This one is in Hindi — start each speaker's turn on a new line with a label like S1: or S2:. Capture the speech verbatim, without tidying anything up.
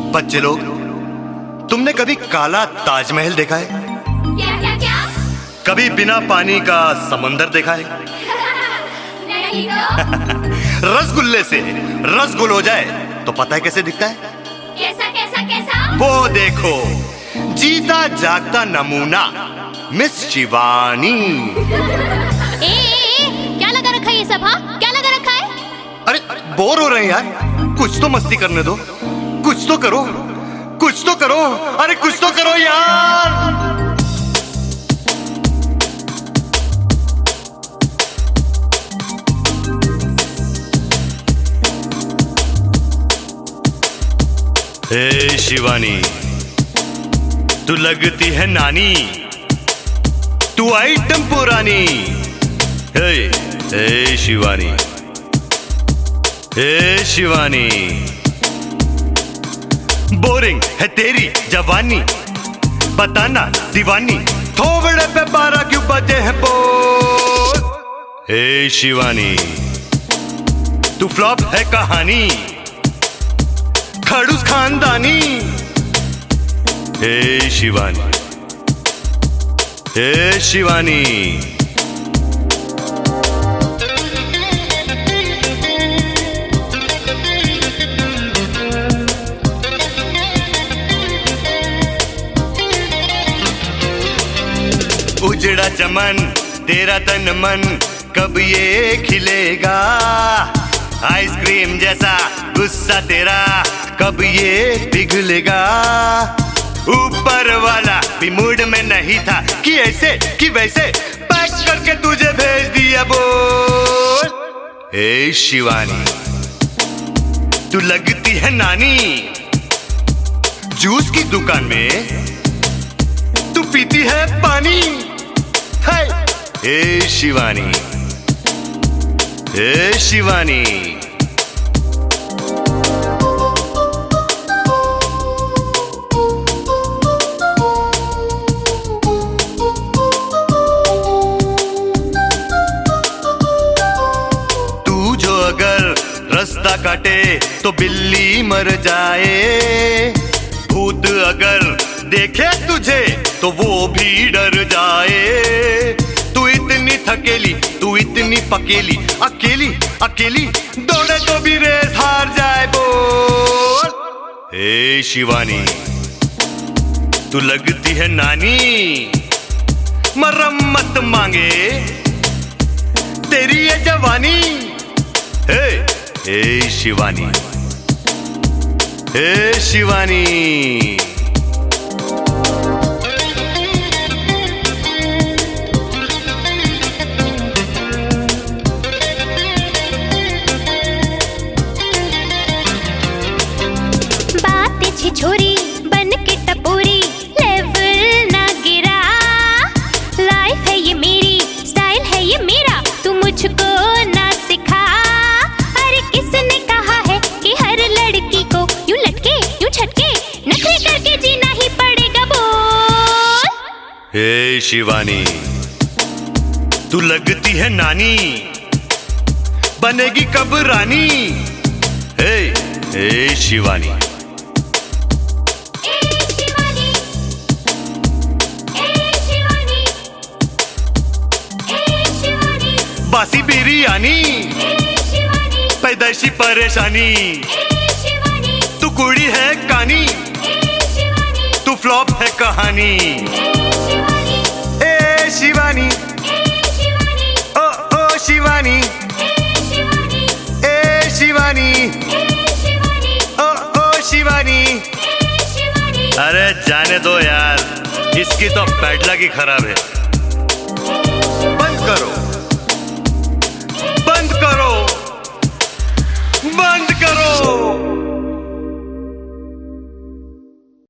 S1: बच्चे लोग, तुमने कभी काला ताजमहल देखा है?
S2: क्या क्या क्या?
S1: कभी बिना पानी का समंदर देखा है?
S2: नहीं तो।
S1: रसगुल्ले से रसगुल हो जाए तो पता है कैसे दिखता है?
S2: कैसा कैसा कैसा?
S1: वो देखो, जीता जागता नमूना मिस शिवानी।
S2: ए, ए, ए, क्या लगा रखा है ये सब? हाँ, क्या लगा रखा है?
S1: अरे बोर हो रहे हैं यार, कुछ तो मस्ती करने दो, कुछ तो करो, कुछ तो करो, अरे कुछ तो करो यार। हे शिवानी, तू लगती है नानी, तू आइटम पुरानी। हे हे शिवानी, हे शिवानी, बोरिंग है तेरी जवानी, बताना दीवानी, थोबड़े पे बारह क्यों बजे हैं बोल। हे शिवानी, तू फ्लॉप है कहानी, खड़ूस खानदानी। हे शिवानी, हे शिवानी, उजड़ा चमन तेरा तन मन कब ये खिलेगा, आइसक्रीम जैसा गुस्सा तेरा कब ये पिघलेगा। ऊपर वाला भी मूड में नहीं था कि ऐसे कि वैसे पैक करके तुझे भेज दिया बोल। हे शिवानी, तू लगती है नानी, जूस की दुकान में तू पीती है पानी। हे शिवानी, हे शिवानी, तू जो अगर रास्ता काटे तो बिल्ली मर जाए, भूत अगर देखे तुझे तो वो भी डर जाए। तू इतनी थकेली, तू इतनी पकेली, अकेली अकेली दौड़े तो भी रेस हार जाए बोल। हे शिवानी, तू लगती है नानी, मरम्मत मांगे तेरी ये जवानी। हे हे शिवानी, हे शिवानी,
S2: छोरी बन के टपोरी, लेवल ना गिरा। लाइफ है ये मेरी, स्टाइल है ये मेरा, तू मुझको ना सिखा। अरे किसने कहा है कि हर लड़की को यूं लटके यूं छटके नखरे करके जीना ही पड़ेगा बोल।
S1: हे शिवानी, तू लगती है नानी, बनेगी कब रानी। हे हे शिवानी, बासी बिरयानी, पैदाइशी परेशानी, तू कुड़ी है कानी, तू फ्लॉप है कहानी। ए शिवानी, ओ ओ शिवानी, ए शिवानी, ओ ओ शिवानी। अरे जाने दो यार, इसकी तो बैड लक ही खराब है।